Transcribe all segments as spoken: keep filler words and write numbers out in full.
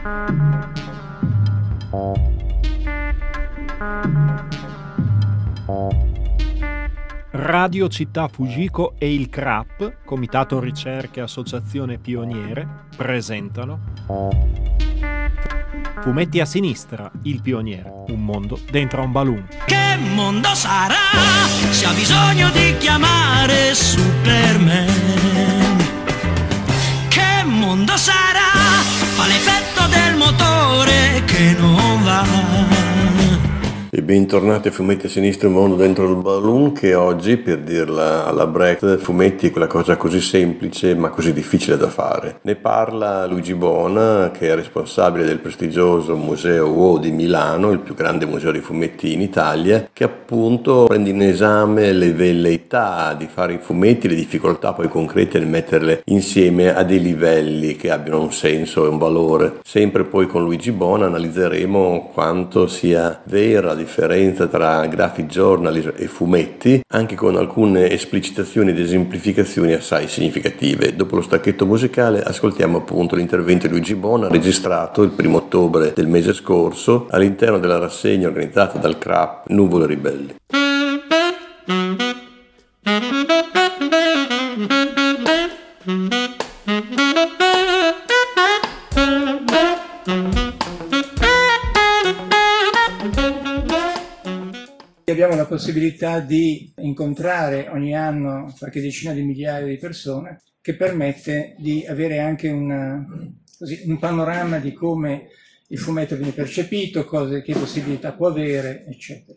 Radio Città Fujiko e il C R A P, Comitato Ricerche Associazione Pioniere, presentano Fumetti a sinistra, il pioniere, un mondo dentro un balloon. Che mondo sarà se ha bisogno di chiamare Superman? Che mondo sarà? Fa l'effetto del motore che non va. E bentornati a Fumetti a sinistra, un mondo dentro il balloon, che oggi, per dirla alla Brecht, fumetti è quella cosa così semplice ma così difficile da fare. Ne parla Luigi Bona, che è responsabile del prestigioso Museo U O di Milano, il più grande museo di fumetti in Italia, che appunto prende in esame le velleità di fare i fumetti, le difficoltà poi concrete nel metterle insieme a dei livelli che abbiano un senso e un valore. Sempre poi con Luigi Bona analizzeremo quanto sia vera differenza tra graphic journalism e fumetti, anche con alcune esplicitazioni ed esemplificazioni assai significative. Dopo lo stacchetto musicale ascoltiamo appunto l'intervento di Luigi Bona, registrato il primo ottobre del mese scorso all'interno della rassegna organizzata dal C R A P Nuvole Ribelli. Abbiamo la possibilità di incontrare ogni anno qualche decina di migliaia di persone, che permette di avere anche una, così, un panorama di come il fumetto viene percepito, cose, che possibilità può avere, eccetera.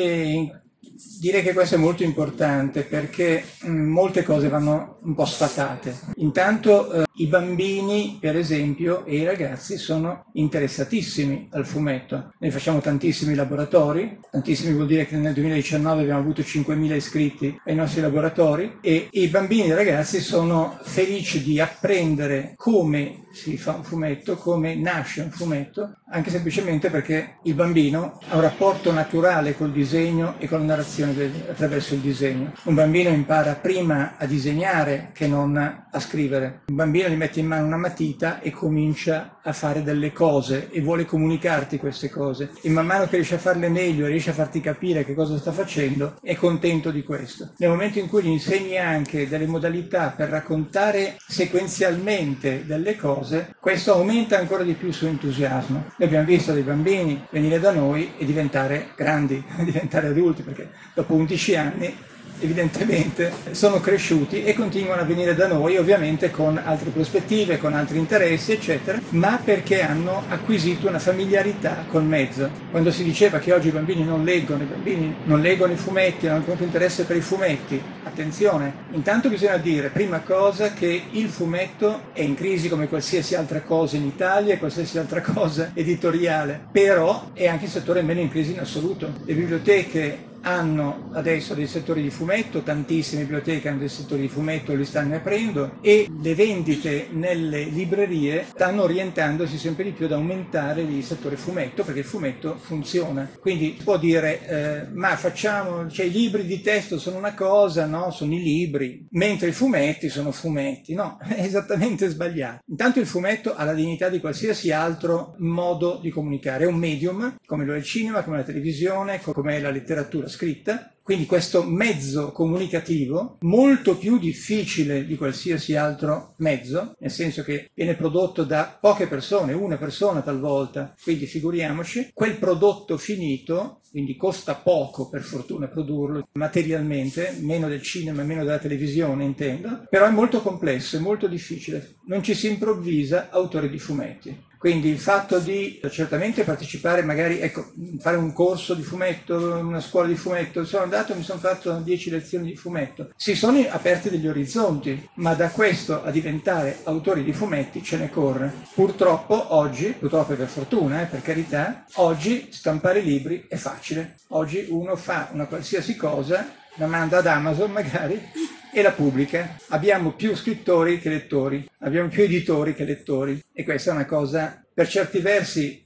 E direi che questo è molto importante perché mh, molte cose vanno un po' sfatate. Intanto eh, i bambini, per esempio, e i ragazzi sono interessatissimi al fumetto. Noi facciamo tantissimi laboratori, tantissimi vuol dire che nel duemiladiciannove abbiamo avuto cinquemila iscritti ai nostri laboratori, e i bambini e i ragazzi sono felici di apprendere come si fa un fumetto, come nasce un fumetto, anche semplicemente perché il bambino ha un rapporto naturale col disegno e con la narrazione del, attraverso il disegno. Un bambino impara prima a disegnare che non a scrivere. Un bambino gli mette in mano una matita e comincia a fare delle cose e vuole comunicarti queste cose. E man mano che riesce a farle meglio e riesce a farti capire che cosa sta facendo, è contento di questo. Nel momento in cui gli insegni anche delle modalità per raccontare sequenzialmente delle cose, questo aumenta ancora di più il suo entusiasmo. Noi abbiamo visto dei bambini venire da noi e diventare grandi, diventare adulti, perché dopo undici anni evidentemente sono cresciuti e continuano a venire da noi, ovviamente con altre prospettive, con altri interessi, eccetera, ma perché hanno acquisito una familiarità col mezzo. Quando si diceva che oggi i bambini non leggono, i bambini non leggono i fumetti, non hanno molto interesse per i fumetti, attenzione, intanto bisogna dire, prima cosa, che il fumetto è in crisi come qualsiasi altra cosa in Italia, qualsiasi altra cosa editoriale, però è anche il settore meno in crisi in assoluto. Le biblioteche hanno adesso dei settori di fumetto, tantissime biblioteche hanno dei settori di fumetto, li stanno aprendo, e le vendite nelle librerie stanno orientandosi sempre di più ad aumentare il settore fumetto, perché il fumetto funziona. Quindi si può dire eh, ma facciamo, cioè i libri di testo sono una cosa, no? Sono i libri, mentre i fumetti sono fumetti. No, è esattamente sbagliato. Intanto il fumetto ha la dignità di qualsiasi altro modo di comunicare, è un medium come lo è il cinema, come la televisione, come è la letteratura scritta, quindi questo mezzo comunicativo molto più difficile di qualsiasi altro mezzo, nel senso che viene prodotto da poche persone, una persona talvolta, quindi figuriamoci, quel prodotto finito, quindi costa poco per fortuna produrlo materialmente, meno del cinema, meno della televisione intendo, però è molto complesso, è molto difficile, non ci si improvvisa autori di fumetti. Quindi il fatto di certamente partecipare, magari, ecco, fare un corso di fumetto, una scuola di fumetto, sono andato e mi sono fatto dieci lezioni di fumetto. Si sono aperti degli orizzonti, ma da questo a diventare autori di fumetti ce ne corre. Purtroppo oggi, purtroppo per fortuna, eh, per carità, oggi stampare libri è facile. Oggi uno fa una qualsiasi cosa, la manda ad Amazon magari, e la pubblica. Abbiamo più scrittori che lettori, abbiamo più editori che lettori, e questa è una cosa per certi versi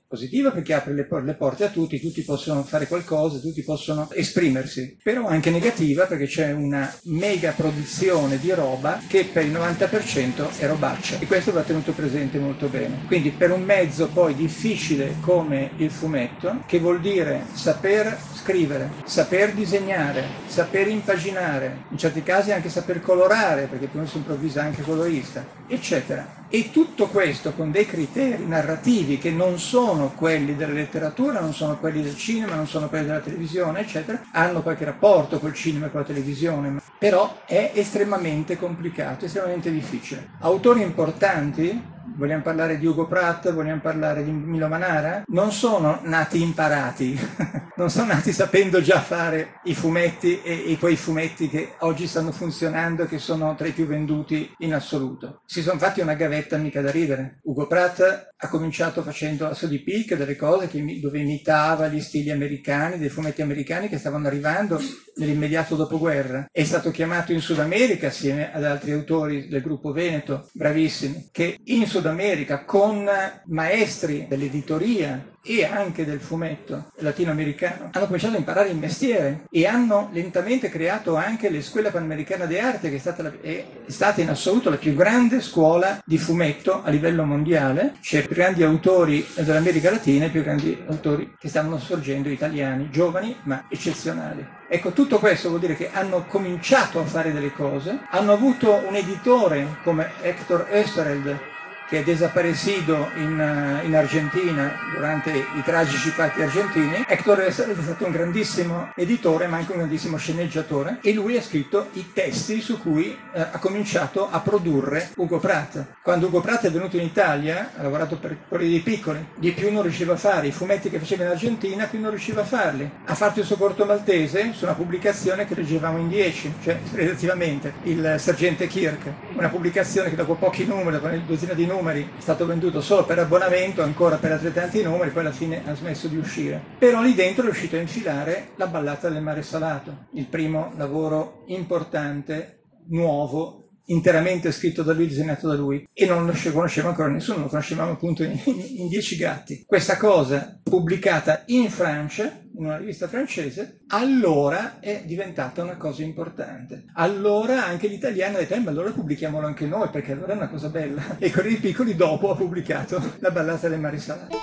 positiva perché apre le, por- le porte a tutti, tutti possono fare qualcosa, tutti possono esprimersi, però anche negativa perché c'è una mega produzione di roba che per il novanta per cento è robaccia, e questo va tenuto presente molto bene. Quindi per un mezzo poi difficile come il fumetto, che vuol dire saper scrivere, saper disegnare, saper impaginare, in certi casi anche saper colorare, perché poi si improvvisa anche colorista, eccetera. E tutto questo con dei criteri narrativi che non sono quelli della letteratura, non sono quelli del cinema, non sono quelli della televisione, eccetera, hanno qualche rapporto col cinema e con la televisione, però è estremamente complicato, estremamente difficile. Autori importanti, vogliamo parlare di Ugo Pratt, vogliamo parlare di Milo Manara, non sono nati imparati, non sono nati sapendo già fare i fumetti e, e quei fumetti che oggi stanno funzionando e che sono tra i più venduti in assoluto. Si sono fatti una gavetta mica da ridere. Ugo Pratt ha cominciato facendo Asso di Picche, delle cose che, dove imitava gli stili americani, dei fumetti americani che stavano arrivando nell'immediato dopoguerra. È stato chiamato in Sud America assieme ad altri autori del gruppo Veneto, bravissimi, che in Sud America con maestri dell'editoria e anche del fumetto latinoamericano hanno cominciato a imparare il mestiere e hanno lentamente creato anche l'Escuela Panamericana de Arte, che è stata, la, è stata in assoluto la più grande scuola di fumetto a livello mondiale. C'è i più grandi autori dell'America Latina e i più grandi autori che stanno sorgendo, italiani, giovani ma eccezionali. Ecco, tutto questo vuol dire che hanno cominciato a fare delle cose, hanno avuto un editore come Héctor Oesterheld, che è desaparecido in, in Argentina durante i tragici fatti argentini. Héctor Oesterheld è stato un grandissimo editore ma anche un grandissimo sceneggiatore, e lui ha scritto i testi su cui eh, ha cominciato a produrre Ugo Pratt. Quando Ugo Pratt è venuto in Italia ha lavorato per quelli dei piccoli, di più non riusciva a fare i fumetti che faceva in Argentina, qui non riusciva a farli. Ha fatto il suo corto maltese su una pubblicazione che leggevamo in dieci, cioè relativamente, il Sergente Kirk, una pubblicazione che dopo pochi numeri, dopo una dozzina di numeri, numeri, è stato venduto solo per abbonamento, ancora per altrettanti numeri, poi alla fine ha smesso di uscire. Però lì dentro è riuscito a infilare La ballata del mare salato, il primo lavoro importante, nuovo, interamente scritto da lui, disegnato da lui, e non lo conosceva ancora nessuno, lo conoscevamo appunto in, in, in Dieci gatti. Questa cosa, pubblicata in Francia, in una rivista francese, allora è diventata una cosa importante. Allora anche gli italiani hanno detto, eh, ma allora pubblichiamolo anche noi, perché allora è una cosa bella. E Corriere dei Piccoli dopo ha pubblicato La ballata del mare salato.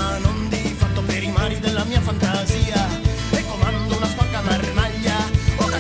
Fantasia, e comando una sporca marmaglia. Oh,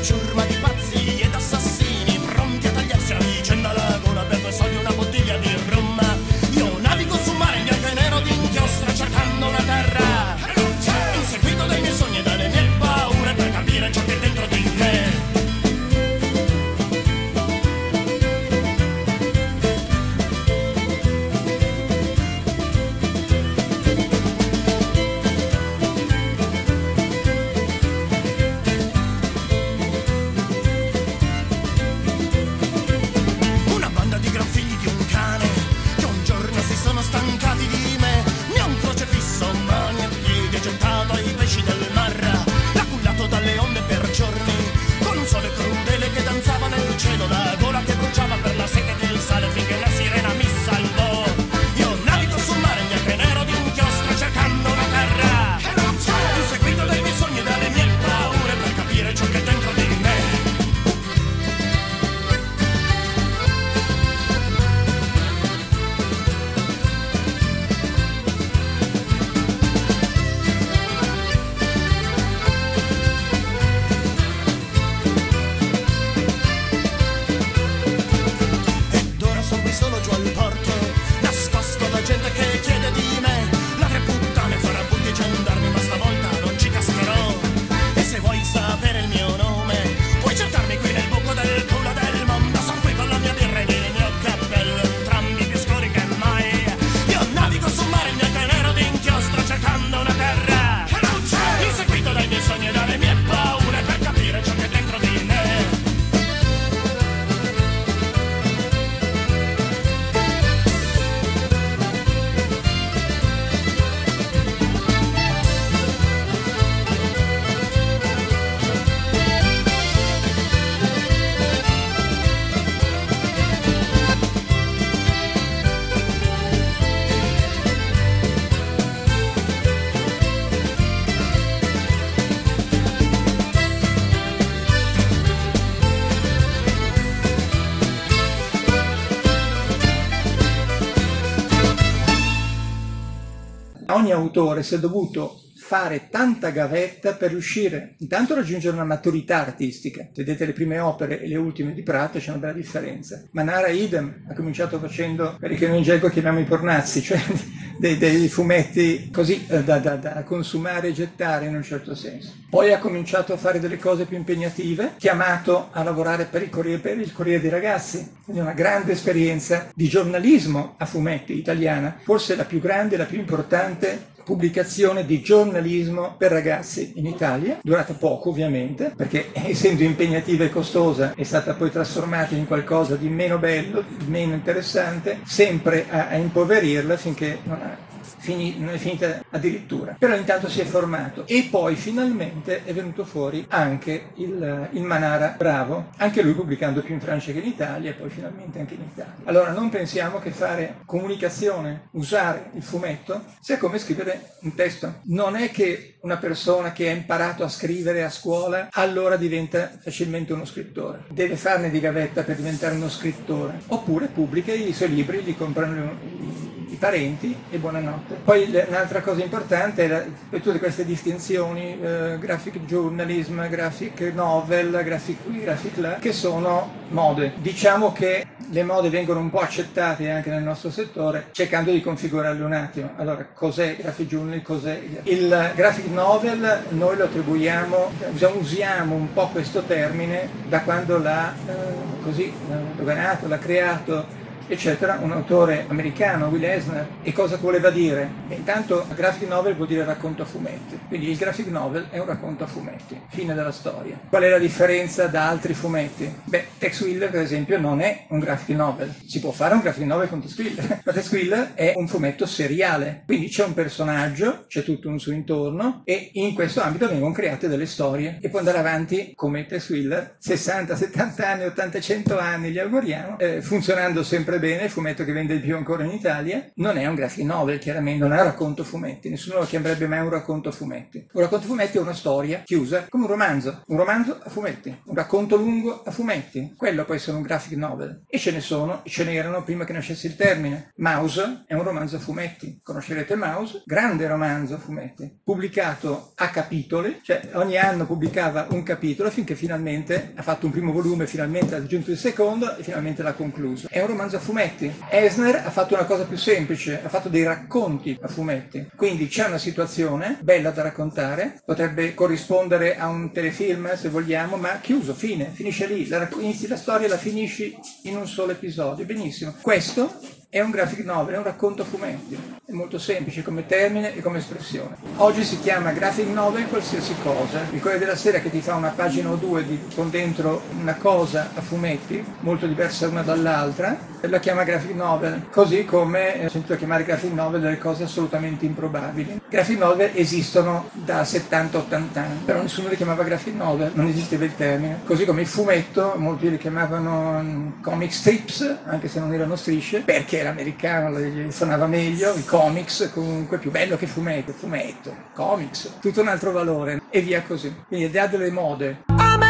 ogni autore si è dovuto fare tanta gavetta per riuscire intanto a raggiungere una maturità artistica. Vedete le prime opere e le ultime di Prato, c'è una bella differenza. Manara idem, ha cominciato facendo quelli che noi in gergo chiamiamo i pornazzi, cioè dei, dei fumetti così eh, da, da, da consumare e gettare in un certo senso. Poi ha cominciato a fare delle cose più impegnative, chiamato a lavorare per il Corriere, per il Corriere dei Ragazzi, quindi una grande esperienza di giornalismo a fumetti italiana, forse la più grande e la più importante pubblicazione di giornalismo per ragazzi in Italia, durata poco ovviamente, perché essendo impegnativa e costosa è stata poi trasformata in qualcosa di meno bello, meno interessante, sempre a, a impoverirla finché non ha Fini, non è finita addirittura, però intanto si è formato e poi finalmente è venuto fuori anche il, il Manara Bravo, anche lui pubblicando più in Francia che in Italia e poi finalmente anche in Italia. Allora non pensiamo che fare comunicazione, usare il fumetto, sia come scrivere un testo. Non è che una persona che ha imparato a scrivere a scuola allora diventa facilmente uno scrittore, deve farne di gavetta per diventare uno scrittore, oppure pubblica i suoi libri, li comprano i parenti e buonanotte. Poi un'altra cosa importante è tutte queste distinzioni, eh, graphic journalism, graphic novel, graphic qui, graphic là, che sono mode. Diciamo che le mode vengono un po' accettate anche nel nostro settore, cercando di configurarle un attimo. Allora, cos'è graphic journalism? Cos'è il graphic novel? Noi lo attribuiamo, usiamo un po' questo termine da quando l'ha eh, così doganato, l'ha creato, eccetera, un autore americano, Will Eisner. E cosa voleva dire? E intanto graphic novel vuol dire racconto a fumetti, quindi il graphic novel è un racconto a fumetti, fine della storia. Qual è la differenza da altri fumetti? Beh, Tex Willer per esempio non è un graphic novel, si può fare un graphic novel con Tex Willer, ma Tex Willer è un fumetto seriale, quindi c'è un personaggio, c'è tutto un suo intorno e in questo ambito vengono create delle storie e può andare avanti come Tex Willer, sessanta, settanta anni, ottanta, cento anni, gli auguriamo, eh, funzionando sempre bene, il fumetto che vende di più ancora in Italia. Non è un graphic novel, chiaramente, non è un racconto fumetti, nessuno lo chiamerebbe mai un racconto fumetti. Un racconto fumetti è una storia chiusa, come un romanzo, un romanzo a fumetti, un racconto lungo a fumetti, quello può essere un graphic novel. E ce ne sono, ce ne erano prima che nascesse il termine. Mouse è un romanzo a fumetti, conoscerete Mouse, grande romanzo a fumetti, pubblicato a capitoli, cioè ogni anno pubblicava un capitolo finché finalmente ha fatto un primo volume, finalmente ha aggiunto il secondo e finalmente l'ha concluso. È un romanzo a fumetti. Eisner ha fatto una cosa più semplice, ha fatto dei racconti a fumetti, quindi c'è una situazione bella da raccontare, potrebbe corrispondere a un telefilm se vogliamo, ma chiuso, fine, finisce lì, la rac- inizi la storia e la finisci in un solo episodio, benissimo. Questo è un graphic novel, è un racconto a fumetti, è molto semplice come termine e come espressione. Oggi si chiama graphic novel qualsiasi cosa. Il Corriere della Sera che ti fa una pagina o due di, con dentro una cosa a fumetti, molto diversa una dall'altra, la chiama graphic novel, così come ho sentito chiamare graphic novel delle cose assolutamente improbabili. Graphic novel esistono da settanta ottanta anni, però nessuno li chiamava graphic novel, non esisteva il termine. Così come il fumetto, molti li chiamavano comic strips, anche se non erano strisce, perché era americano, gli suonava meglio, i comics comunque più bello che fumetto, fumetto, comics, tutto un altro valore e via così. Quindi l'idea delle mode.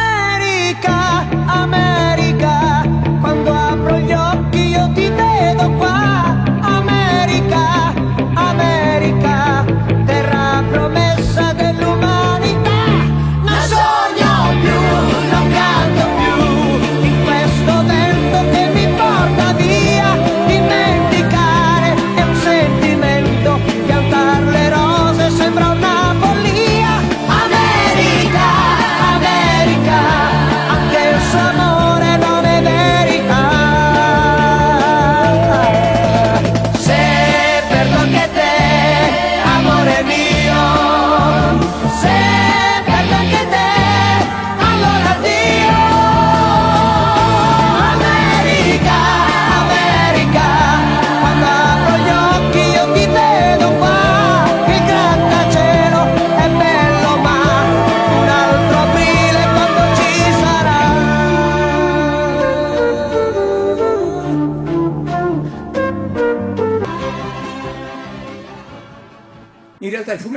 America, America, quando apro gli occhi io ti vedo qua. America, America, terra promessa dell'umanità. Non sogno più, non canto più in questo vento che mi porta via. Dimenticare è un sentimento, piantar le rose sembra una follia. America, America, anche il suo amore non è verità. Se per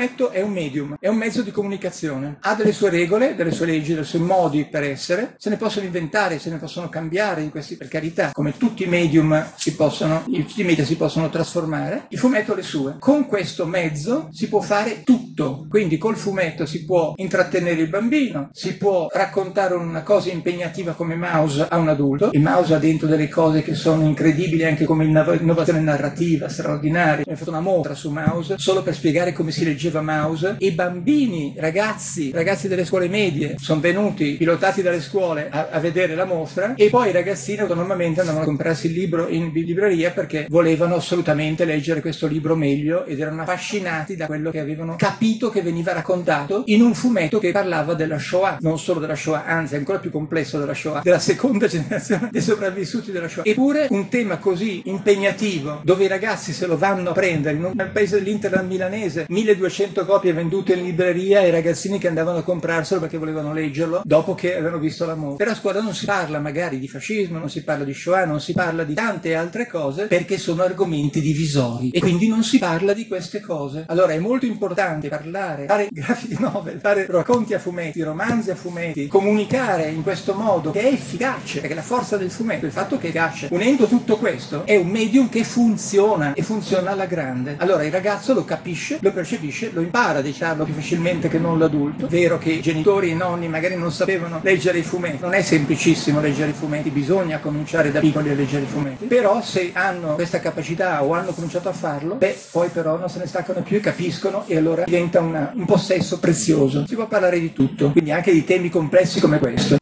fumetto è un medium, è un mezzo di comunicazione, ha delle sue regole, delle sue leggi, dei suoi modi per essere, se ne possono inventare, se ne possono cambiare in questi, per carità, come tutti i medium si possono, tutti i media si possono trasformare, il fumetto ha le sue. Con questo mezzo si può fare tutto, quindi col fumetto si può intrattenere il bambino, si può raccontare una cosa impegnativa come Maus a un adulto, il Maus ha dentro delle cose che sono incredibili anche come innovazione narrativa, straordinaria. Mi ho fatto una mostra su Maus solo per spiegare come si leggeva Maus, e bambini, ragazzi, ragazzi delle scuole medie sono venuti pilotati dalle scuole a, a vedere la mostra, e poi i ragazzini autonomamente andavano a comprarsi il libro in libreria perché volevano assolutamente leggere questo libro meglio ed erano affascinati da quello che avevano capito che veniva raccontato in un fumetto che parlava della Shoah, non solo della Shoah, anzi ancora più complesso della Shoah, della seconda generazione dei sopravvissuti della Shoah. Eppure un tema così impegnativo, dove i ragazzi se lo vanno a prendere in un paese dell'Interland milanese, milleduecento copie vendute in libreria e ragazzini che andavano a comprarselo perché volevano leggerlo dopo che avevano visto la mostra. Per a scuola non si parla magari di fascismo, non si parla di Shoah, non si parla di tante altre cose perché sono argomenti divisori e quindi non si parla di queste cose. Allora è molto importante parlare, fare graphic novel, fare racconti a fumetti, romanzi a fumetti, comunicare in questo modo che è efficace, perché la forza del fumetto, il fatto che è efficace, unendo tutto questo, è un medium che funziona e funziona alla grande. Allora il ragazzo lo capisce, lo percepisce, lo impara a diciarlo più facilmente che non l'adulto. Vero che i genitori e i nonni magari non sapevano leggere i fumetti, non è semplicissimo leggere i fumetti, bisogna cominciare da piccoli a leggere i fumetti, però se hanno questa capacità o hanno cominciato a farlo, beh, poi però non se ne staccano più e capiscono, e allora diventa una, un possesso prezioso. Si può parlare di tutto, quindi anche di temi complessi come questo.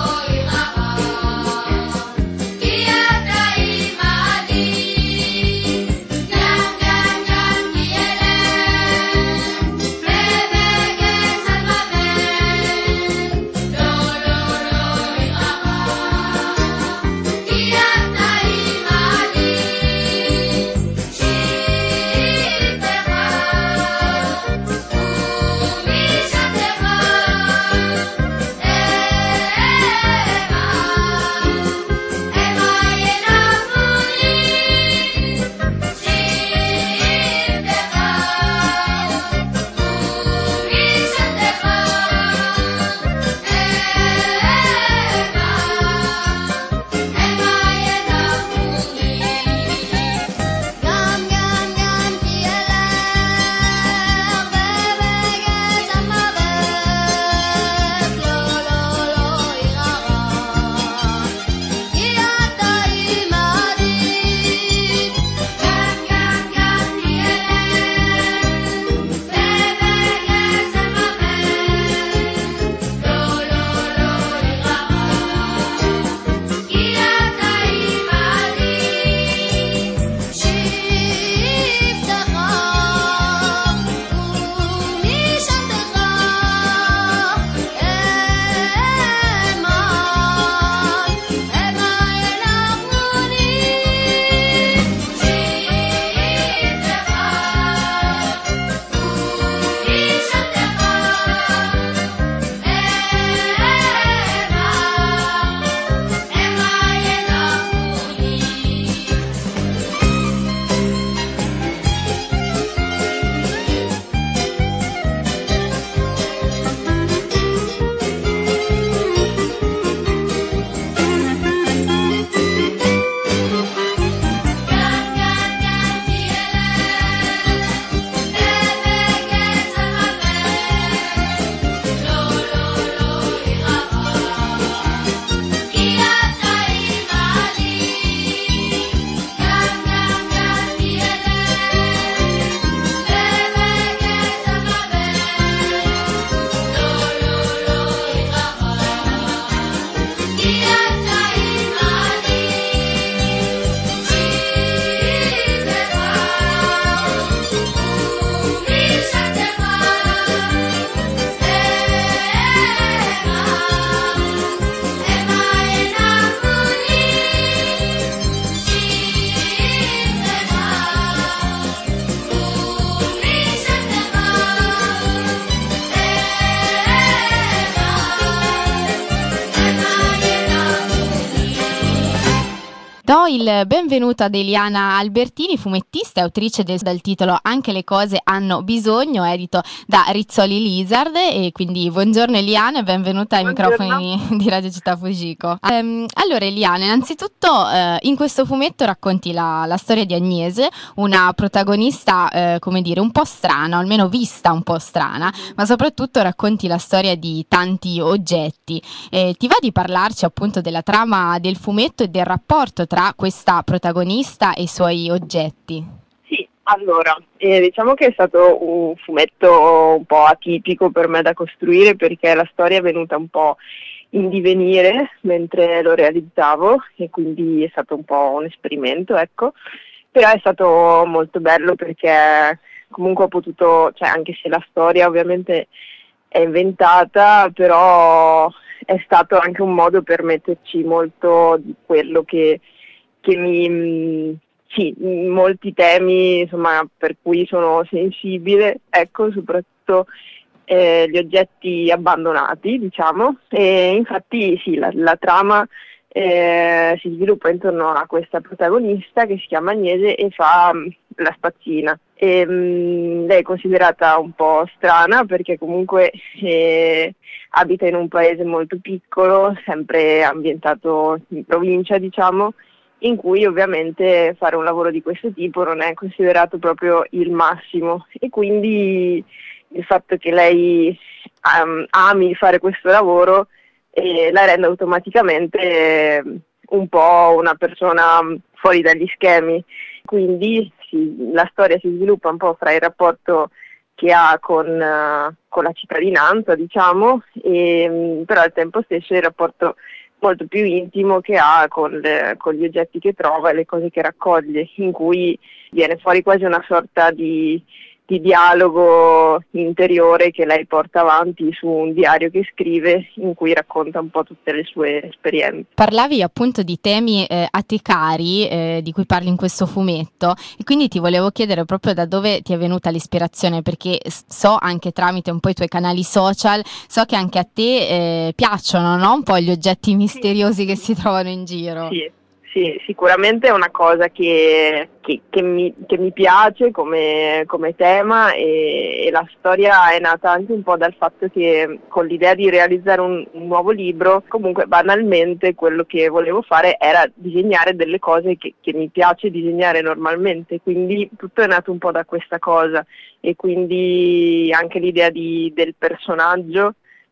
Dia Ibrahim Adi il benvenuto ad Eliana Albertini, fumettista e autrice del, del titolo Anche le cose hanno bisogno, edito da Rizzoli Lizard. E quindi buongiorno Eliana e benvenuta ai Buongiorno. microfoni di Radio Città Fujiko. Um, allora Eliana, innanzitutto uh, in questo fumetto racconti la, la storia di Agnese, una protagonista uh, come dire un po' strana, o almeno vista un po' strana, ma soprattutto racconti la storia di tanti oggetti. Eh, ti va di parlarci appunto della trama del fumetto e del rapporto tra questa protagonista e i suoi oggetti? Sì, allora, eh, diciamo che è stato un fumetto un po' atipico per me da costruire, perché la storia è venuta un po' in divenire mentre lo realizzavo e quindi è stato un po' un esperimento, ecco. Però è stato molto bello perché comunque ho potuto, cioè anche se la storia ovviamente è inventata, però è stato anche un modo per metterci molto di quello che, che mi, sì, molti temi, insomma, per cui sono sensibile, ecco, soprattutto eh, gli oggetti abbandonati, diciamo, e infatti sì, la, la trama eh, si sviluppa intorno a questa protagonista che si chiama Agnese e fa mh, la spazzina. E, mh, lei è considerata un po' strana perché comunque eh, abita in un paese molto piccolo, sempre ambientato in provincia, diciamo, in cui ovviamente fare un lavoro di questo tipo non è considerato proprio il massimo, e quindi il fatto che lei um, ami fare questo lavoro eh, la rende automaticamente eh, un po' una persona fuori dagli schemi. Quindi sì, la storia si sviluppa un po' fra il rapporto che ha con, uh, con la cittadinanza, diciamo, e, però al tempo stesso il rapporto molto più intimo che ha con, le, con gli oggetti che trova e le cose che raccoglie, in cui viene fuori quasi una sorta di, di dialogo interiore che lei porta avanti su un diario che scrive, in cui racconta un po' tutte le sue esperienze. Parlavi appunto di temi eh, a te cari eh, di cui parli in questo fumetto, e quindi ti volevo chiedere proprio da dove ti è venuta l'ispirazione, perché so anche tramite un po' i tuoi canali social, so che anche a te eh, piacciono, no? Un po' gli oggetti misteriosi sì. che si trovano in giro. Sì. Sì, sicuramente è una cosa che, che, che, mi, che mi piace come, come tema, e, e la storia è nata anche un po' dal fatto che con l'idea di realizzare un, un nuovo libro, comunque banalmente quello che volevo fare era disegnare delle cose che, che mi piace disegnare normalmente, quindi tutto è nato un po' da questa cosa, e quindi anche l'idea di, del personaggio.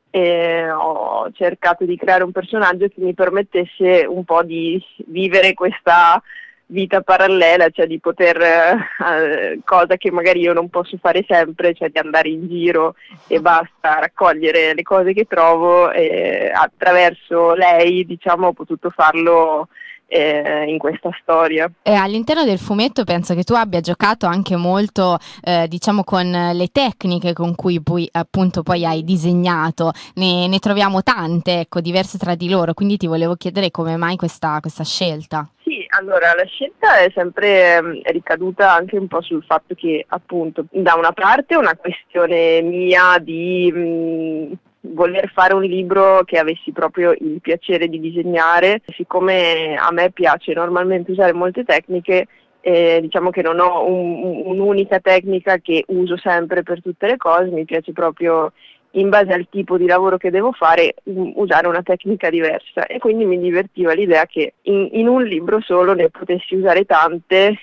E ho cercato di creare un personaggio che mi permettesse un po' di vivere questa vita parallela, cioè di poter, eh, cosa che magari io non posso fare sempre, cioè di andare in giro e basta, raccogliere le cose che trovo, e attraverso lei, diciamo, ho potuto farlo eh, in questa storia. E all'interno del fumetto penso che tu abbia giocato anche molto eh, diciamo con le tecniche con cui poi appunto poi hai disegnato, ne, ne troviamo tante, ecco, diverse tra di loro, quindi ti volevo chiedere come mai questa, questa scelta. Sì, allora la scelta è sempre eh, ricaduta anche un po' sul fatto che appunto da una parte è una questione mia di mh, voler fare un libro che avessi proprio il piacere di disegnare, siccome a me piace normalmente usare molte tecniche, eh, diciamo che non ho un, un'unica tecnica che uso sempre per tutte le cose, mi piace proprio in base al tipo di lavoro che devo fare usare una tecnica diversa, e quindi mi divertiva l'idea che in, in un libro solo ne potessi usare tante,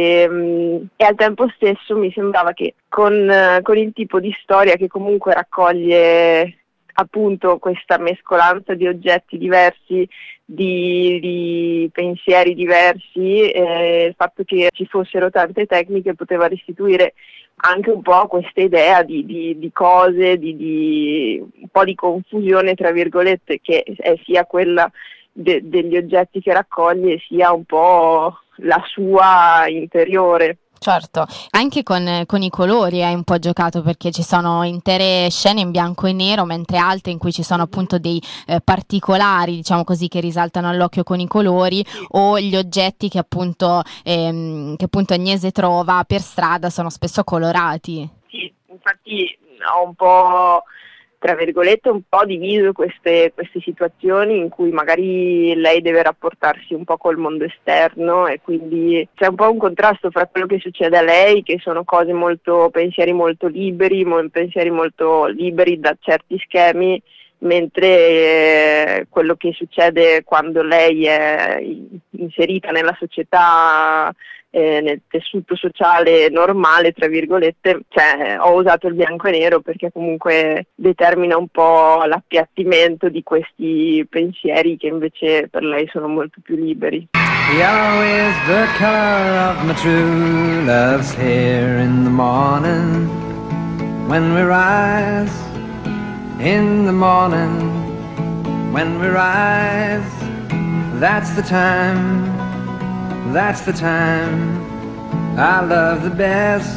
e, e al tempo stesso mi sembrava che con, con il tipo di storia che comunque raccoglie appunto questa mescolanza di oggetti diversi, di, di pensieri diversi, eh, il fatto che ci fossero tante tecniche poteva restituire anche un po' questa idea di, di, di cose, di, di un po' di confusione tra virgolette, che è sia quella de, degli oggetti che raccoglie, sia un po' la sua interiore. Certo, anche con, con i colori hai un po' giocato, perché ci sono intere scene in bianco e nero, mentre altre in cui ci sono appunto dei eh, particolari, diciamo così, che risaltano all'occhio con i colori, o gli oggetti che appunto, ehm, che appunto Agnese trova per strada sono spesso colorati. Sì, infatti ho un po' tra virgolette, un po' diviso queste, queste situazioni in cui magari lei deve rapportarsi un po' col mondo esterno, e quindi c'è un po' un contrasto fra quello che succede a lei, che sono cose molto, pensieri molto liberi, mo- pensieri molto liberi da certi schemi, mentre eh, quello che succede quando lei è inserita nella società, eh, nel tessuto sociale normale, tra virgolette, cioè ho usato il bianco e nero perché comunque determina un po' l'appiattimento di questi pensieri che invece per lei sono molto più liberi. Yellow is the color of my true love's hair in the morning when we rise. In the morning, when we rise, that's the time, that's the time I love the best.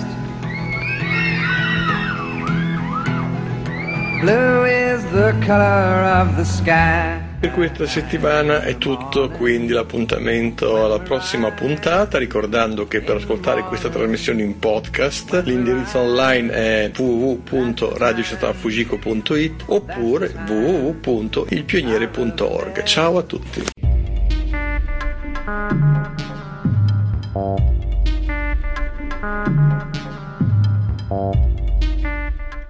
Blue is the color of the sky. Per questa settimana è tutto, quindi l'appuntamento alla prossima puntata, ricordando che per ascoltare questa trasmissione in podcast l'indirizzo online è w w w punto radio città fujiko punto it oppure w w w punto il pioniere punto org. Ciao a tutti. Oh.